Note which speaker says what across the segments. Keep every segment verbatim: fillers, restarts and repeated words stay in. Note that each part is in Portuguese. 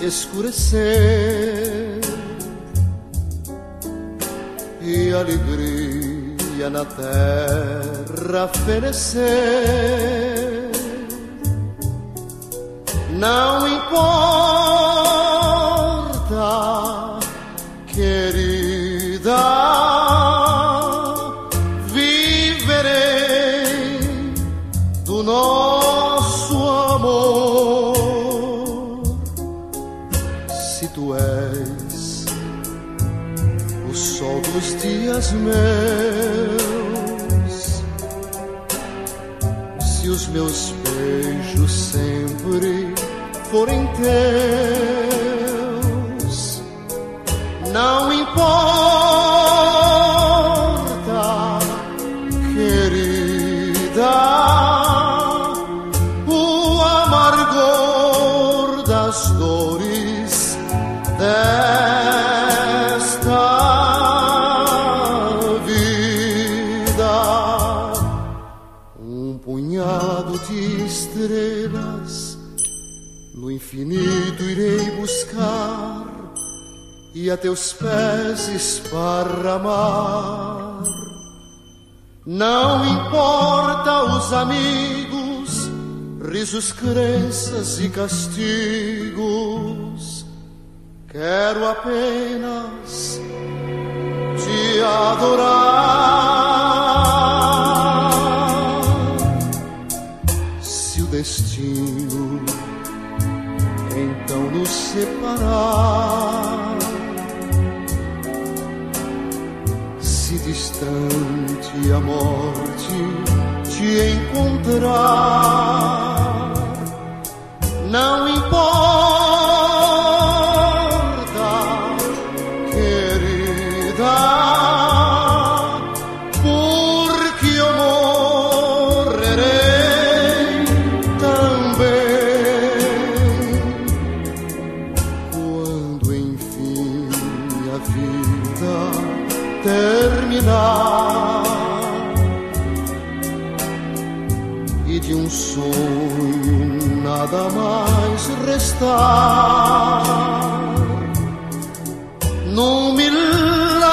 Speaker 1: escurecer e alegria na terra fenecer. Não importa, querida, viverei do nosso amor. Se tu és o sol dos dias meus, se os meus beijos sempre forem teus, não importa, querida, o amargor das dores desta vida. Um punhado de estrelas no infinito irei buscar e a teus pés esparramar. Não importa os amigos, risos, crenças e castigos, quero apenas te adorar. Se o destino então nos separar, se distante a morte te encontrar, não importa, querida, porque eu morrerei também. Quando enfim a vida terminar e de um sonho nada mais restar, num milagre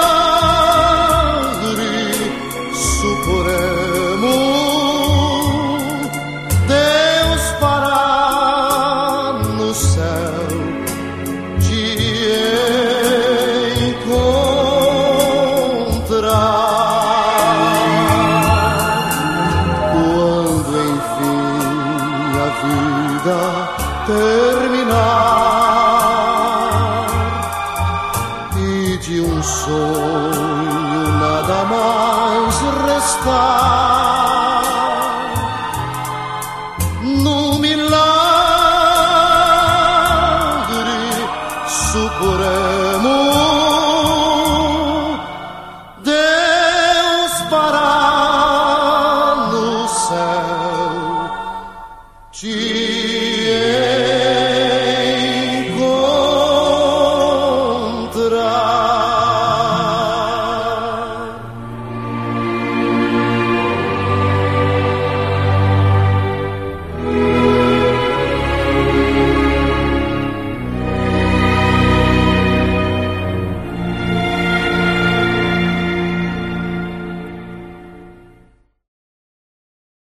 Speaker 1: supremo Deus fará no céu te encontrar. Quando enfim a vida terminar e de um sonho nada mais restar, no milagre supremo